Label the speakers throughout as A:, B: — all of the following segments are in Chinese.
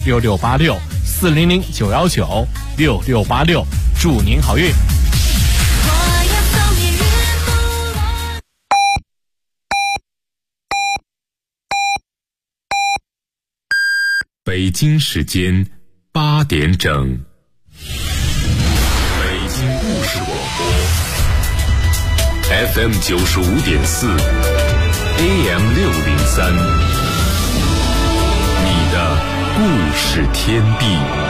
A: 6686，400-919-6686，祝您好运。
B: 北京时间8点整，北京故事广播 FM 95.4 AM 603，你的故事天地。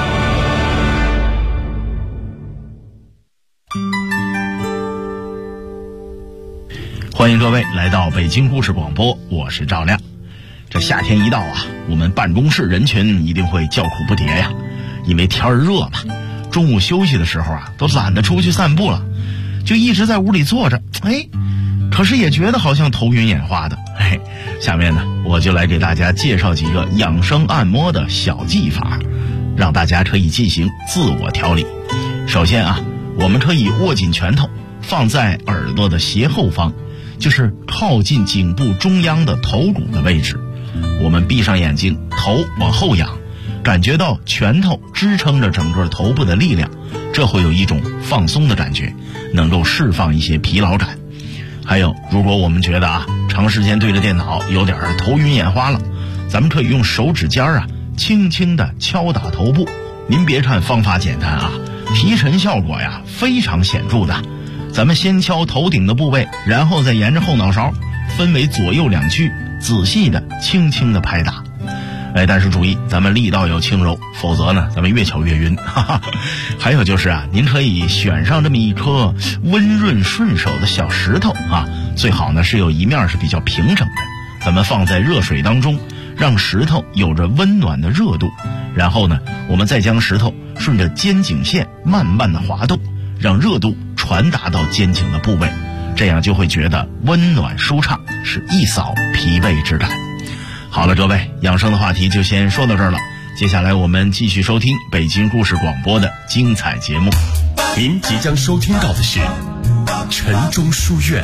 C: 欢迎各位来到北京故事广播，我是赵亮。这夏天一到啊，我们办公室人群一定会叫苦不迭呀，因为天儿热嘛，中午休息的时候啊，都懒得出去散步了，就一直在屋里坐着，可是也觉得好像头晕眼花的。下面呢，我就来给大家介绍几个养生按摩的小技法，让大家可以进行自我调理。首先啊，我们可以握紧拳头，放在耳朵的斜后方，就是靠近颈部中央的头骨的位置。我们闭上眼睛，头往后仰，感觉到拳头支撑着整个头部的力量，这会有一种放松的感觉，能够释放一些疲劳感。还有，如果我们觉得长时间对着电脑有点头晕眼花了，咱们可以用手指尖轻轻地敲打头部。您别看方法简单提神效果非常显著的。咱们先敲头顶的部位，然后再沿着后脑勺分为左右两区，仔细的轻轻的拍打。但是注意，咱们力道要轻柔，否则呢咱们越敲越晕。还有就是您可以选上这么一颗温润顺手的小石头最好呢是有一面是比较平整的，咱们放在热水当中，让石头有着温暖的热度，然后呢我们再将石头顺着肩颈线慢慢的滑动，让热度传达到肩颈的部位，这样就会觉得温暖舒畅，是一扫疲惫之感。好了，各位，养生的话题就先说到这儿了，接下来我们继续收听北京故事广播的精彩节目。
B: 您即将收听到的是晨钟书院。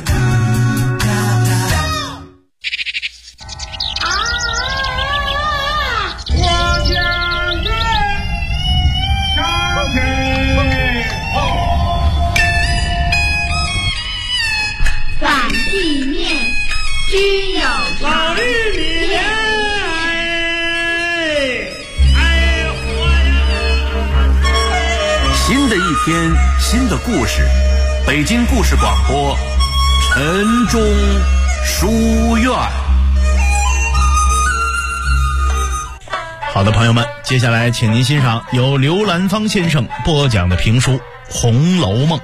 D: 只有老绿莲，
E: 新的一天，新的故事，北京故事广播，晨钟书院。
C: 好的，朋友们，接下来请您欣赏由刘兰芳先生播讲的评书《红楼梦》。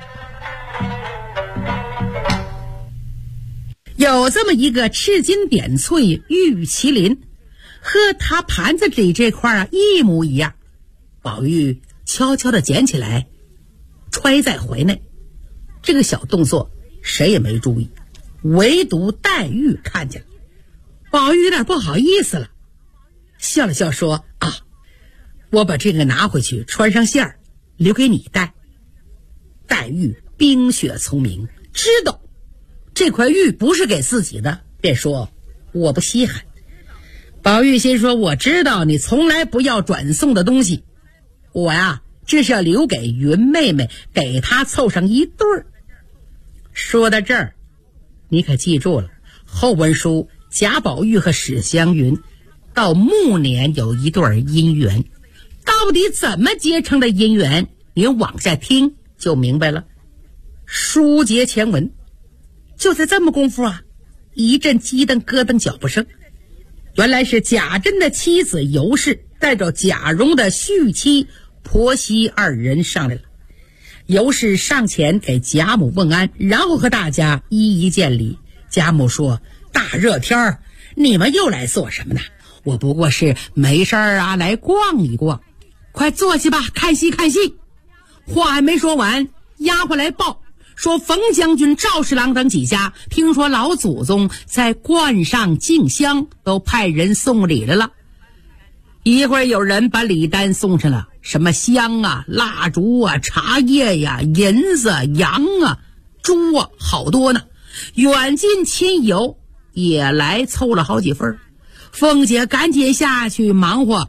F: 有这么一个赤金点翠玉麒麟，和他盘子里这块一模一样。宝玉悄悄地捡起来，揣在怀内。这个小动作谁也没注意，唯独黛玉看见了。宝玉有点不好意思了，笑了笑说：“我把这个拿回去穿上线儿，留给你戴。”黛玉冰雪聪明，知道这块玉不是给自己的，便说：“我不稀罕。”宝玉心说：“我知道你从来不要转送的东西，我这是要留给云妹妹，给她凑上一对儿。”说到这儿，你可记住了，后文书贾宝玉和史湘云到暮年有一对姻缘，到底怎么结成的姻缘，您往下听就明白了。书接前文，就在这么功夫一阵鸡蹬咯噔脚步声，原来是贾珍的妻子尤氏带着贾蓉的续妻婆媳二人上来了。尤氏上前给贾母问安，然后和大家一一见礼。贾母说：“大热天儿，你们又来做什么呢？我不过是没事儿来逛一逛，快坐下吧，看戏看戏。”话还没说完，丫鬟来报说冯将军、赵侍郎等几家听说老祖宗在观上敬香，都派人送礼来了。一会儿有人把礼单送上了，什么香蜡烛茶叶银子羊猪好多呢。远近亲友也来凑了好几份。凤姐赶紧下去忙活，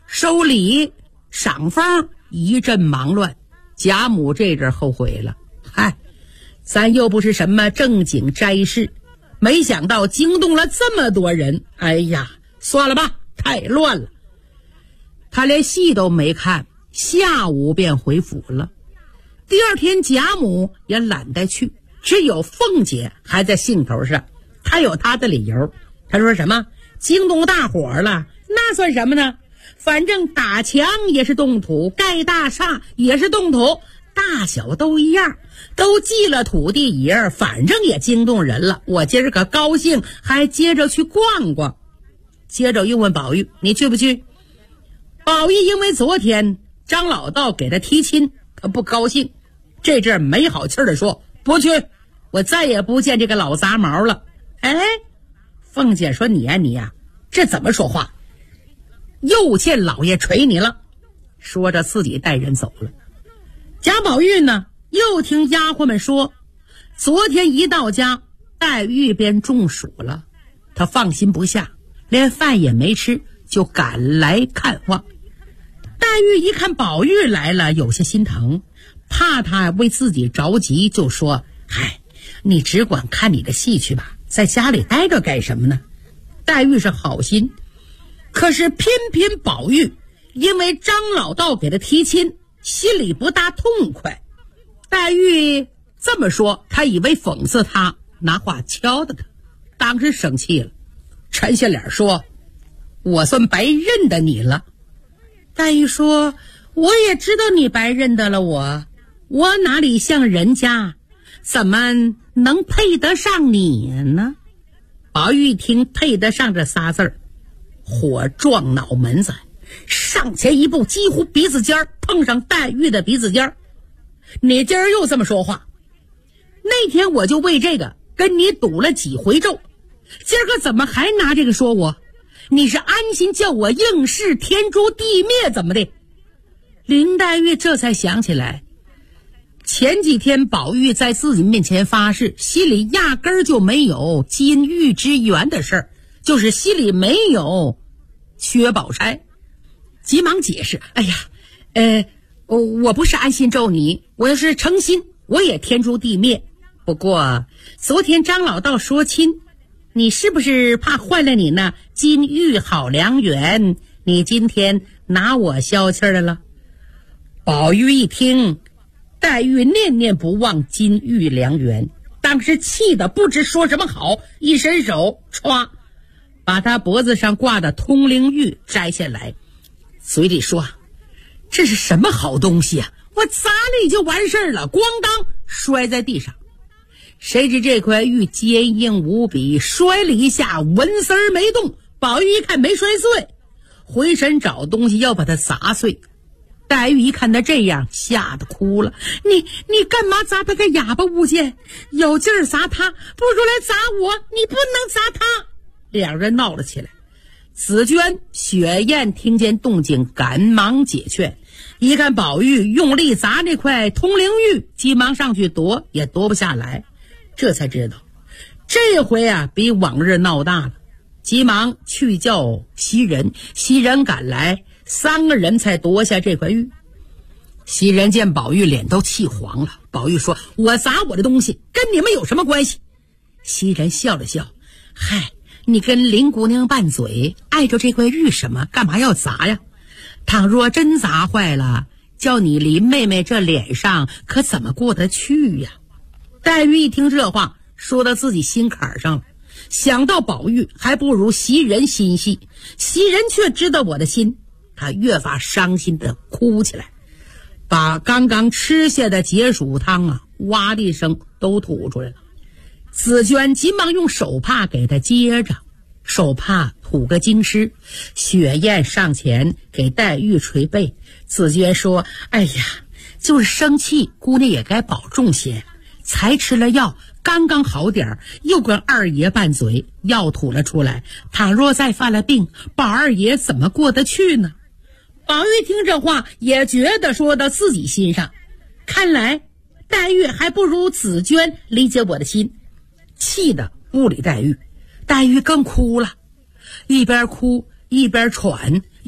F: 收礼赏风一阵忙乱。贾母这阵后悔了，嗨，咱又不是什么正经斋事，没想到惊动了这么多人，哎呀，算了吧，太乱了。他连戏都没看，下午便回府了。第二天贾母也懒得去，只有凤姐还在兴头上，她有她的理由。她说什么惊动大伙了，那算什么呢？反正打墙也是动土，盖大厦也是动土，大小都一样，都祭了土地爷，反正也惊动人了。我今儿个高兴，还接着去逛逛。接着又问宝玉，你去不去？宝玉因为昨天张老道给他提亲，他不高兴，这阵没好气的说，不去，我再也不见这个老杂毛了。哎，凤姐说你呀，这怎么说话？又见老爷捶你了。说着自己带人走了。贾宝玉呢，又听丫鬟们说，昨天一到家，黛玉便中暑了，他放心不下，连饭也没吃，就赶来看望。黛玉一看宝玉来了，有些心疼，怕他为自己着急，就说，嗨，你只管看你的戏去吧，在家里待着干什么呢？黛玉是好心，可是偏偏宝玉因为张老道给他提亲，心里不大痛快。黛玉这么说，他以为讽刺他，拿话敲的他，当时生气了，沉下脸说，我算白认得你了。黛玉说，我也知道你白认得了我哪里像人家，怎么能配得上你呢？宝玉一听配得上这仨字儿，火撞脑门子，上前一步，几乎鼻子尖碰上黛玉的鼻子尖。你今儿又这么说话，那天我就为这个跟你赌了几回咒，今儿个怎么还拿这个说我？你是安心叫我应试天诛地灭怎么的？林黛玉这才想起来，前几天宝玉在自己面前发誓，心里压根儿就没有金玉之缘的事儿，就是心里没有薛宝钗。急忙解释，哎呀，我不是安心咒你，我要是诚心，我也天诛地灭。不过昨天张老道说亲，你是不是怕坏了你那金玉好良缘，你今天拿我消气儿了？宝玉一听黛玉念念不忘金玉良缘，当时气得不知说什么好，一伸手歘把他脖子上挂的通灵玉摘下来，嘴里说，这是什么好东西啊，我砸了就完事儿了，咣当摔在地上。谁知这块玉坚硬无比，摔了一下纹丝儿没动。宝玉一看没摔碎，回身找东西要把它砸碎。黛玉一看他这样，吓得哭了，你干嘛砸他个哑巴物件？有劲儿砸他，不如来砸我，你不能砸他。两人闹了起来。紫娟、雪雁听见动静，赶忙解劝。一看宝玉用力砸那块通灵玉，急忙上去夺，也夺不下来。这才知道这回啊比往日闹大了，急忙去叫袭人。袭人赶来，3个人才夺下这块玉。袭人见宝玉脸都气黄了，宝玉说，我砸我的东西跟你们有什么关系？袭人笑了笑，嗨，你跟林姑娘拌嘴，碍着这块玉什么，干嘛要砸呀？倘若真砸坏了，叫你林妹妹这脸上可怎么过得去呀？黛玉一听这话，说到自己心坎上了，想到宝玉，还不如袭人心细，袭人却知道我的心，她越发伤心的哭起来，把刚刚吃下的解暑汤啊，哇的一声都吐出来了。紫娟急忙用手帕给她接着，手帕吐个精湿。雪雁上前给黛玉捶背。紫娟说，哎呀，就是生气，姑娘也该保重些，才吃了药，刚刚好点儿，又跟二爷拌嘴，药吐了出来，倘若再犯了病，宝二爷怎么过得去呢？宝玉听这话也觉得说到自己心上，看来黛玉还不如紫娟理解我的心，气得不理黛玉。黛玉更哭了，一边哭一边喘，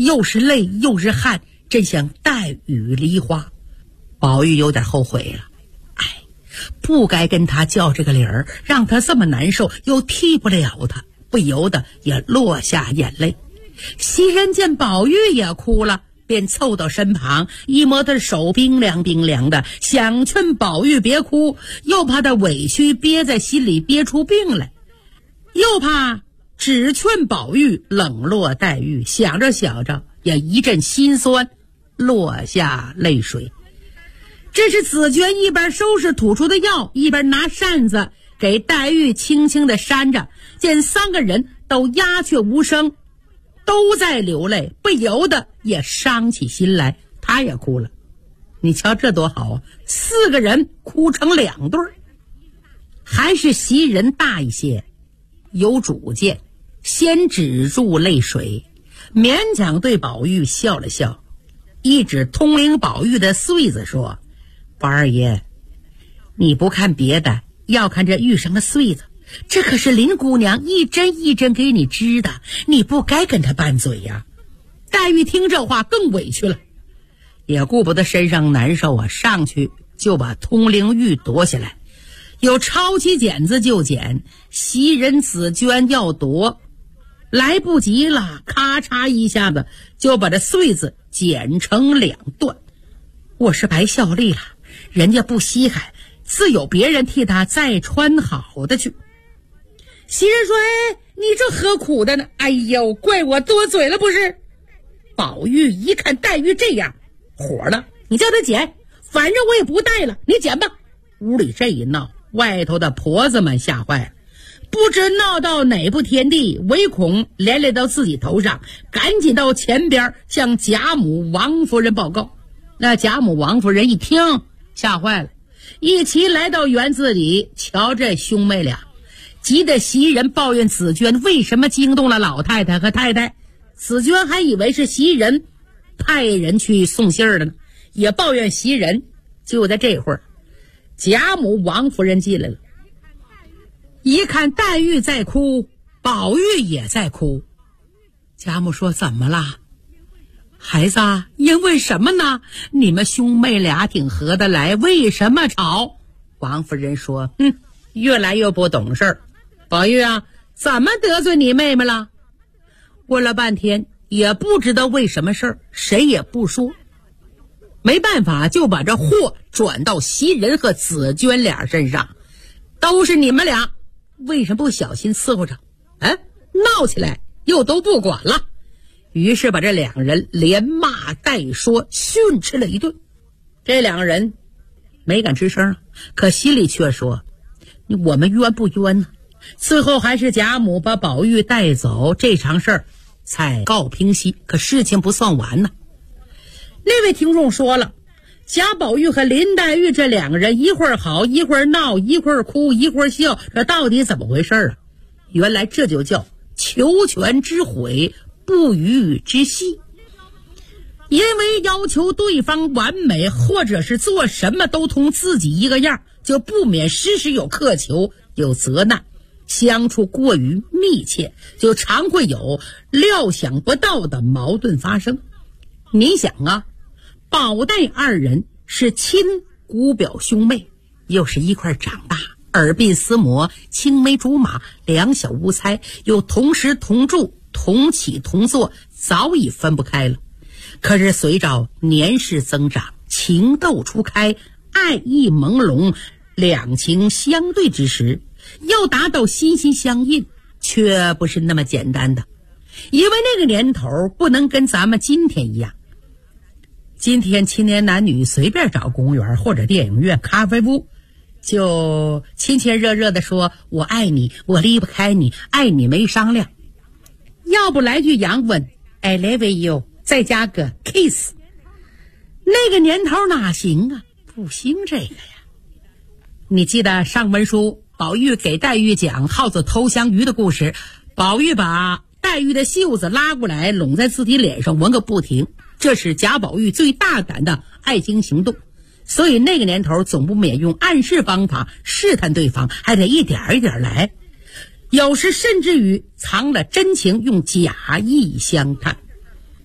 F: 又是泪又是汗，真想带雨梨花。宝玉有点后悔了，不该跟他较这个理儿，让他这么难受，又替不了他，不由得也落下眼泪。袭人见宝玉也哭了，便凑到身旁，一摸他的手冰凉冰凉的，想劝宝玉别哭，又怕他委屈憋在心里憋出病来，又怕只劝宝玉冷落黛玉，想着想着也一阵心酸，落下泪水。这是紫鹃一边收拾吐出的药，一边拿扇子给黛玉轻轻地扇着，见三个人都鸦雀无声，都在流泪，不由得也伤起心来，他也哭了。你瞧这多好啊，4个人哭成2对儿。还是袭人大一些，有主见，先止住泪水，勉强对宝玉笑了笑，一指通灵宝玉的穗子说：宝二爷，你不看别的，要看这玉上的穗子，这可是林姑娘一针一针给你织的，你不该跟她拌嘴呀。黛玉听这话更委屈了，也顾不得身上难受啊，上去就把通灵玉夺下来，有抄起剪子就剪。袭人紫鹃要夺，来不及了，咔嚓一下子就把这穗子剪成2段。我是白效力了，人家不稀罕，自有别人替他再穿好的去。袭人说：你这何苦的呢？哎呦，怪我多嘴了不是？宝玉一看黛玉这样，火了，你叫他剪，反正我也不带了，你剪吧。屋里这一闹，外头的婆子们吓坏了，不知闹到哪步天地，唯恐连累到自己头上，赶紧到前边向贾母王夫人报告。那贾母王夫人一听吓坏了，一齐来到园子里，瞧这兄妹俩，急得袭人抱怨紫鹃为什么惊动了老太太和太太。紫鹃还以为是袭人派人去送信儿的呢，也抱怨袭人。就在这会儿，贾母王夫人进来了，一看黛玉在哭，宝玉也在哭。贾母说：怎么了孩子啊？因为什么呢？你们兄妹俩挺合得来，为什么吵？王夫人说：越来越不懂事儿。宝玉啊，怎么得罪你妹妹了？问了半天也不知道为什么事儿，谁也不说。没办法，就把这祸转到袭人和紫鹃俩身上，都是你们俩，为什么不小心伺候着？闹起来又都不管了。于是把这2人连骂带说，训斥了一顿。这2人没敢吱声，可心里却说：我们冤不冤呢？最后还是贾母把宝玉带走，这场事儿才告平息。可事情不算完呢。那位听众说了，贾宝玉和林黛玉这2个人一会儿好一会儿闹，一会儿哭一会儿笑，这到底怎么回事啊？原来这就叫求全之悔，不渝之戏。因为要求对方完美，或者是做什么都同自己一个样，就不免时时有苛求，有责难，相处过于密切，就常会有料想不到的矛盾发生。你想啊，宝黛2人是亲姑表兄妹，又是一块长大，耳鬓厮磨，青梅竹马，两小无猜，又同时同住，同起同坐，早已分不开了。可是随着年事增长，情窦初开，爱意朦胧，两情相对之时，要达到心心相印，却不是那么简单的。因为那个年头不能跟咱们今天一样，今天青年男女随便找公园或者电影院、咖啡屋，就亲亲热热的说我爱你，我离不开你，爱你没商量。要不来句洋文 I love you， 再加个 kiss。 那个年头哪行啊，不兴这个呀。你记得上文书宝玉给黛玉讲耗子偷香鱼的故事，宝玉把黛玉的袖子拉过来拢在自己脸上闻个不停，这是贾宝玉最大胆的爱情行动。所以那个年头总不免用暗示方法试探对方，还得一点一点来，有时甚至于藏了真情，用假意相探。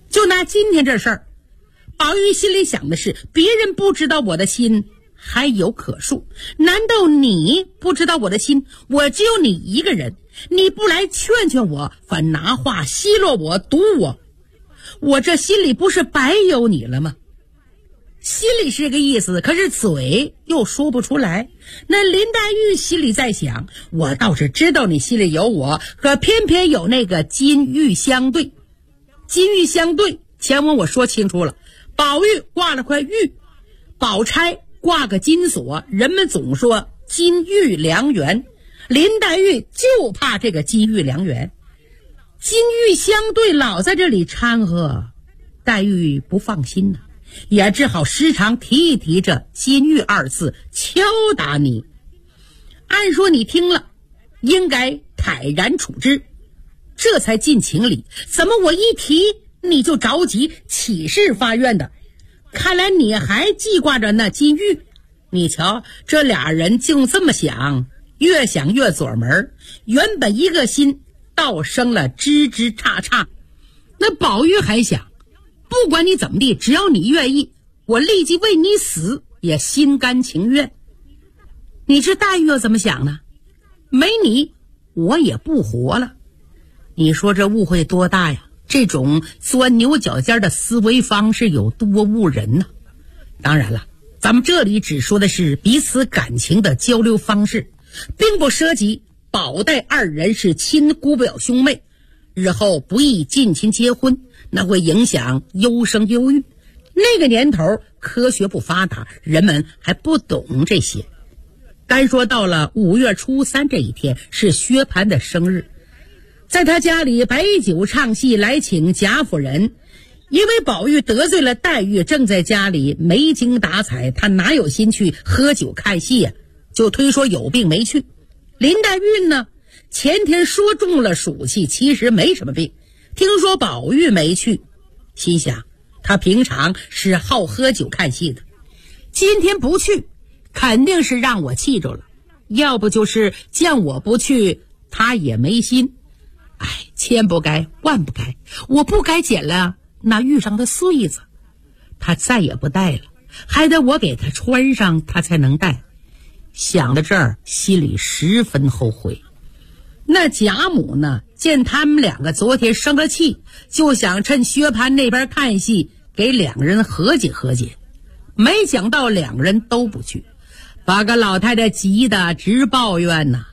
F: 就拿今天这事儿，宝玉心里想的是，别人不知道我的心还有可数，难道你不知道我的心？我只有你一个人，你不来劝劝我，反拿话奚落我，毒我，我这心里不是白有你了吗？心里是个意思，可是嘴又说不出来。那林黛玉心里在想，我倒是知道你心里有我，可偏偏有那个金玉相对。金玉相对，前文我说清楚了，宝玉挂了块玉，宝钗挂个金锁，人们总说金玉良缘，林黛玉就怕这个金玉良缘。金玉相对老在这里掺和，黛玉不放心呢，也只好时常提一提这金玉二字，敲打你。按说你听了应该坦然处之，这才尽情理，怎么我一提你就着急起誓发愿的？看来你还记挂着那金玉。你瞧这俩人就这么想，越想越左门，原本一个心倒生了枝枝杈杈。那宝玉还想，不管你怎么地，只要你愿意，我立即为你死也心甘情愿。你这黛玉又怎么想呢？没你我也不活了。你说这误会多大呀？这种钻牛角尖的思维方式有多误人呢？当然了，咱们这里只说的是彼此感情的交流方式，并不涉及宝黛二人是亲姑表兄妹，日后不宜近亲结婚，那会影响优生优育。那个年头科学不发达，人们还不懂这些。单说到了5月初3这一天是薛蟠的生日，在他家里摆酒唱戏来请贾夫人。因为宝玉得罪了黛玉，正在家里没精打采，他哪有心去喝酒看戏呀，就推说有病没去。林黛玉呢，前天说中了暑气，其实没什么病，听说宝玉没去，心想他平常是好喝酒看戏的，今天不去肯定是让我气着了，要不就是见我不去他也没心。千不该万不该，我不该捡了那玉上的穗子，他再也不戴了，还得我给他穿上他才能戴。想到这儿心里十分后悔。那贾母呢，见他们两个昨天生了气，就想趁薛蟠那边看戏给两人和解和解，没想到两人都不去，把个老太太急得直抱怨呐。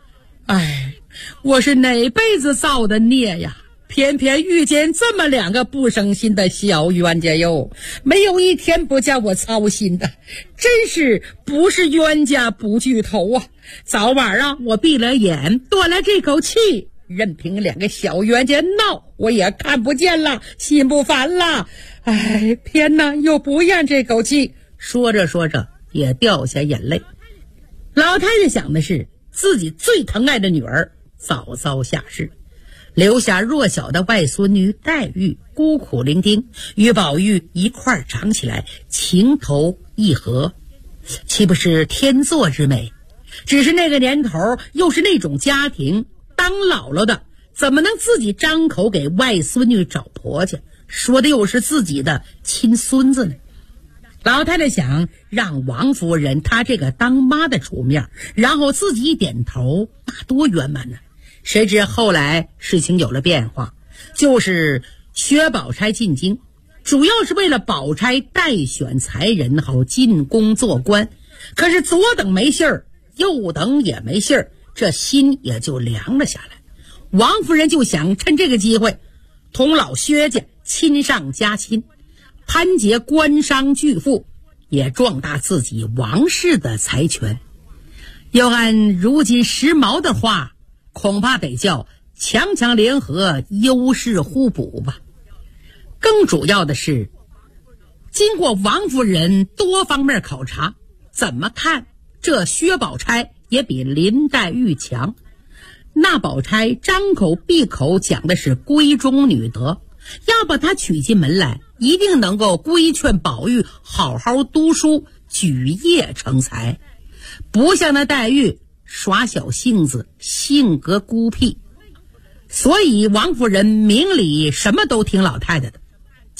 F: 我是哪辈子造的孽呀，偏偏遇见这么两个不省心的小冤家哟，没有一天不叫我操心的，真是不是冤家不聚头啊。早晚啊，我闭了眼断了这口气，任凭两个小冤家闹，我也看不见了，心不烦了。偏哪又不咽这口气。说着说着也掉下眼泪。老太太想的是自己最疼爱的女儿早遭下世，留下弱小的外孙女黛玉孤苦伶仃，与宝玉一块儿长起来，情投意合，岂不是天作之美？只是那个年头又是那种家庭，当姥姥的怎么能自己张口给外孙女找婆家，说的又是自己的亲孙子呢？老太太想让王夫人她这个当妈的出面，然后自己一点头，那多圆满呢。谁知后来事情有了变化，就是薛宝钗进京，主要是为了宝钗待选才人好进宫做官。可是左等没信儿，右等也没信儿，这心也就凉了下来。王夫人就想趁这个机会同老薛家亲上加亲，攀结官商巨富，也壮大自己王室的财权。要按如今时髦的话，恐怕得叫强强联合，优势互补吧。更主要的是，经过王夫人多方面考察，怎么看这薛宝钗也比林黛玉强。那宝钗张口闭口讲的是闺中女德，要把她娶进门来，一定能够规劝宝玉好好读书，举业成才，不像那黛玉耍小性子，性格孤僻。所以王夫人明里什么都听老太太的，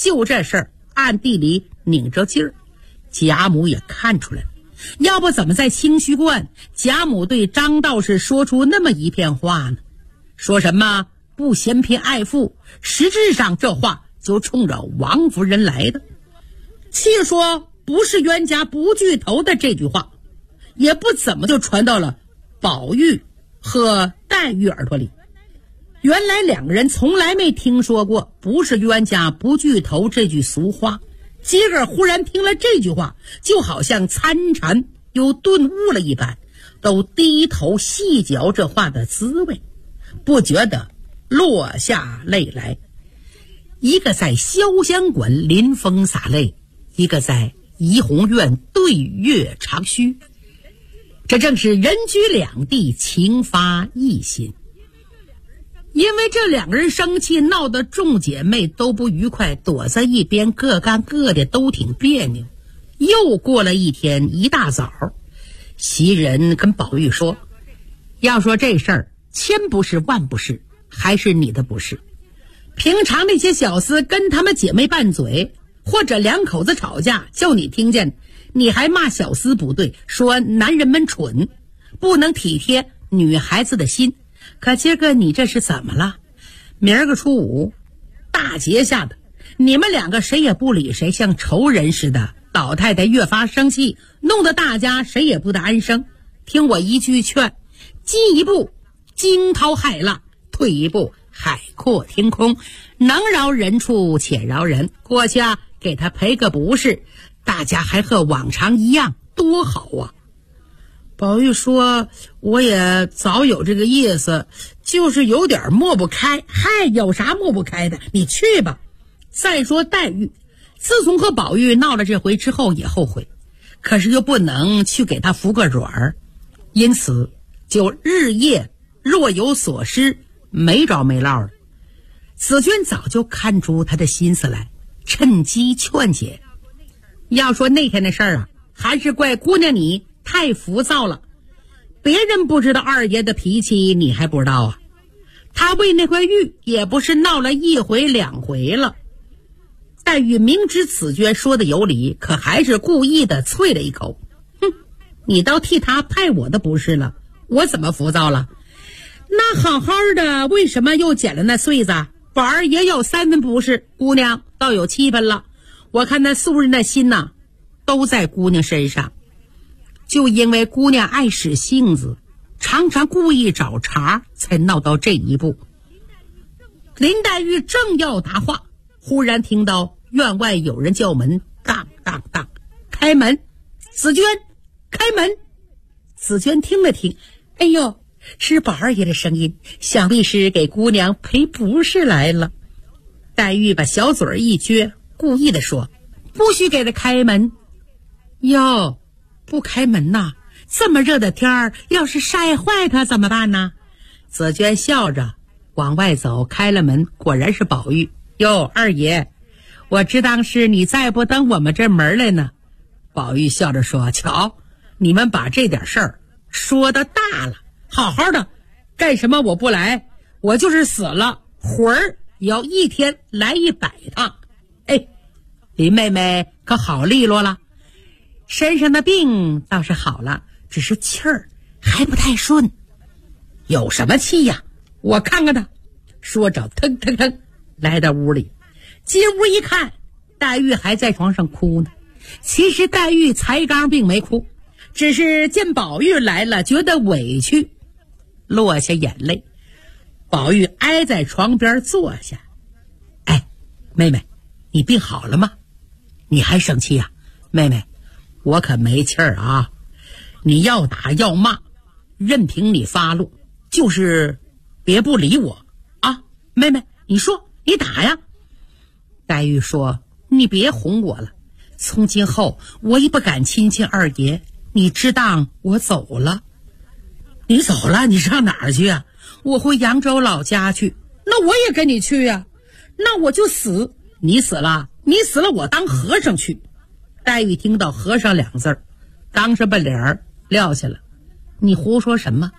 F: 就这事儿暗地里拧着劲儿，贾母也看出来了。要不怎么在清虚观贾母对张道士说出那么一片话呢？说什么不嫌贫爱富，实质上这话就冲着王夫人来的。且说不是冤家不聚头的这句话，也不怎么就传到了宝玉和黛玉耳朵里。原来两个人从来没听说过不是冤家不聚头这句俗话，今儿忽然听了这句话，就好像参禅又顿悟了一般，都低头细嚼这话的滋味，不觉得落下泪来。一个在潇湘馆临风洒泪，一个在怡红院对月长吁，这正是人居两地，情发一心。因为这两个人生气闹得众姐妹都不愉快，躲在一边各干各的，都挺别扭。又过了一天，一大早袭人跟宝玉说，要说这事儿千不是万不是，还是你的不是。平常那些小厮跟他们姐妹拌嘴，或者两口子吵架，叫你听见，你还骂小厮不对，说男人们蠢，不能体贴女孩子的心。可今个你这是怎么了？明儿个初五大节下的，你们两个谁也不理谁，像仇人似的。老太太越发生气，弄得大家谁也不得安生。听我一句劝，进一步惊涛骇浪，退一步海阔天空，能饶人处且饶人，过去给他赔个不是，大家还和往常一样，多好啊。宝玉说，我也早有这个意思，就是有点抹不开。嗨，有啥抹不开的，你去吧。再说黛玉自从和宝玉闹了这回之后也后悔，可是又不能去给他服个软儿，因此就日夜若有所失，没着没落了。紫娟早就看出他的心思来，趁机劝解。要说那天的事儿还是怪姑娘你太浮躁了。别人不知道二爷的脾气，你还不知道他为那块玉也不是闹了一回两回了。黛玉明知紫娟说的有理，可还是故意的啐了一口，哼，你倒替他派我的不是了，我怎么浮躁了？那好好的为什么又捡了那穗子？宝儿也有3分不是，姑娘倒有7分了。我看那素人的心都在姑娘身上，就因为姑娘爱使性子，常常故意找茬，才闹到这一步。林黛玉正要答话，忽然听到院外有人叫门，当当当，开门，紫娟，开门。紫娟听了听，哎呦，是宝二爷的声音，想必是给姑娘赔不是来了。黛玉把小嘴一撅，故意的说，不许给他开门。哟，不开门呐？这么热的天儿，要是晒坏他怎么办呢？紫娟笑着往外走，开了门，果然是宝玉。哟，二爷，我知当是你再不登我们这门来呢。宝玉笑着说，瞧，你们把这点事儿说的大了，好好的干什么我不来？我就是死了，魂儿也要一天来100趟。哎，林妹妹可好利落了，身上的病倒是好了，只是气儿还不太顺。有什么气呀？我看看他。说着腾腾腾来到屋里，进屋一看，黛玉还在床上哭呢。其实黛玉才刚并没哭，只是见宝玉来了，觉得委屈，落下眼泪。宝玉挨在床边坐下，哎，妹妹，你病好了吗？你还生气呀？妹妹，我可没气儿啊！你要打要骂，任凭你发怒，就是别不理我啊！妹妹，你说你打呀？黛玉说，你别哄我了，从今后我也不敢亲近二爷，你知当我走了。你走了？你上哪儿去啊？我回扬州老家去。那我也跟你去呀。那我就死。你死了？你死了我当和尚去。黛玉听到和尚2字，当时把脸儿撂下了。你胡说什么？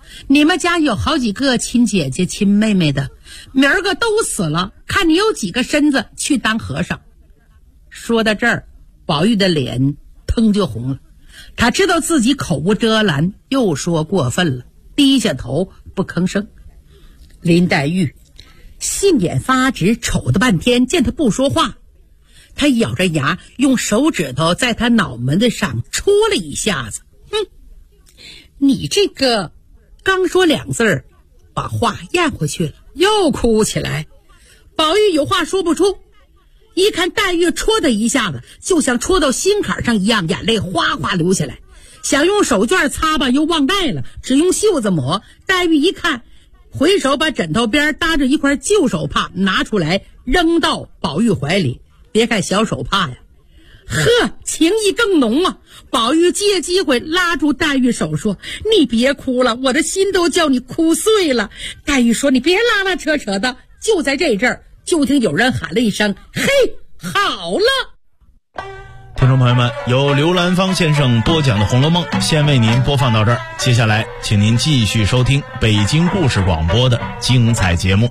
F: 你们家有好几个亲姐姐亲妹妹的，明儿个都死了，看你有几个身子去当和尚。说到这儿，宝玉的脸腾就红了，他知道自己口无遮拦，又说过分了，低下头不吭声。林黛玉心眼发直，瞅了半天，见他不说话，他咬着牙用手指头在他脑门子上戳了一下子。你这个，刚说2字，把话咽回去了，又哭起来。宝玉有话说不出，一看黛玉戳他一下子，就像戳到心坎上一样，眼泪哗哗流下来，想用手绢擦吧，又忘带了，只用袖子抹。黛玉一看，回手把枕头边搭着一块旧手帕拿出来，扔到宝玉怀里。别看小手帕呀，呵，情意更浓啊！宝玉借机会拉住黛玉手说：“你别哭了，我的心都叫你哭碎了。”黛玉说：“你别拉拉扯扯的。”就在这阵儿，就听有人喊了一声：“嘿，好了！”
C: 听众朋友们，由刘兰芳先生播讲的《红楼梦》先为您播放到这儿，接下来请您继续收听北京故事广播的精彩节目。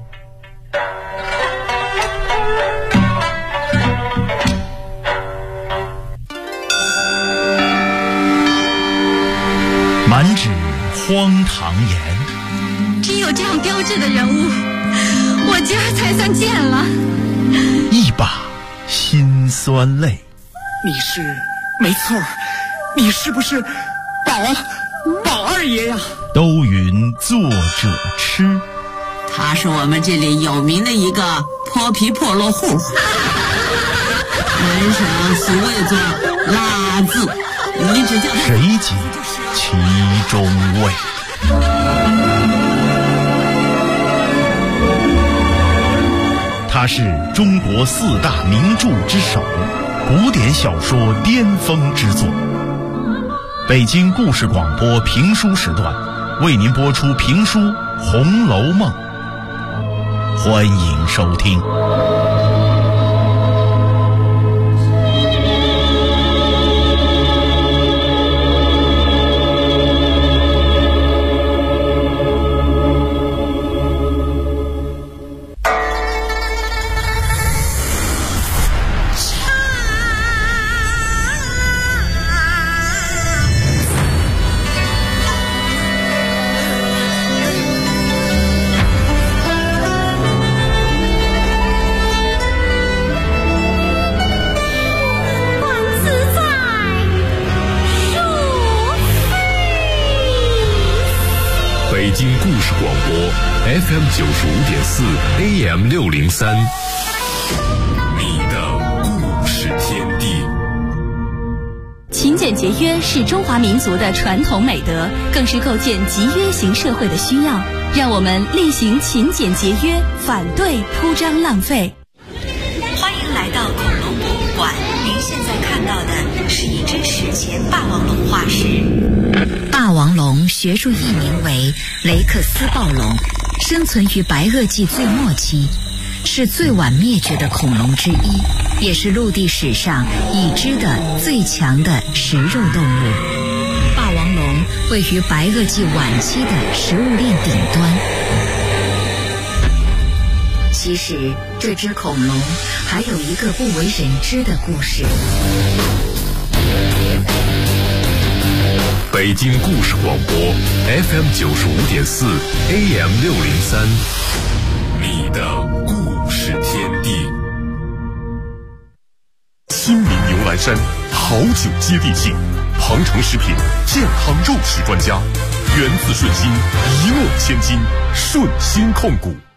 C: 满纸荒唐言，
D: 只有这样标致的人物，我今儿才算见了。
C: 一把辛酸泪。
G: 你是没错，你是不是宝二爷呀？
C: 都云作者痴，
H: 他是我们这里有名的一个泼皮破落户，门上所谓作拉字，你只叫他
C: 谁解其中味？他是中国4大名著之首，古典小说巅峰之作。北京故事广播评书时段为您播出评书《红楼梦》，欢迎收听。
B: 北京故事广播 FM 95.4 AM 603，你的故事天地。
I: 勤俭节约是中华民族的传统美德，更是构建集约型社会的需要。让我们厉行勤俭节约，反对铺张浪费。
J: 欢迎来到恐龙博物馆，您现在看到的是一只史前霸王龙化石。
K: 霸王龙学术译名为雷克斯暴龙，生存于白垩纪最末期，是最晚灭绝的恐龙之一，也是陆地史上已知的最强的食肉动物。霸王龙位于白垩纪晚期的食物链顶端。其实这只恐龙还有一个不为人知的故事。
B: 北京故事广播 FM 95.4 AM 603，你的故事天地。
L: 新民牛栏山好酒接地气，庞城食品健康肉食专家，源自顺心，一诺千金，顺心控股。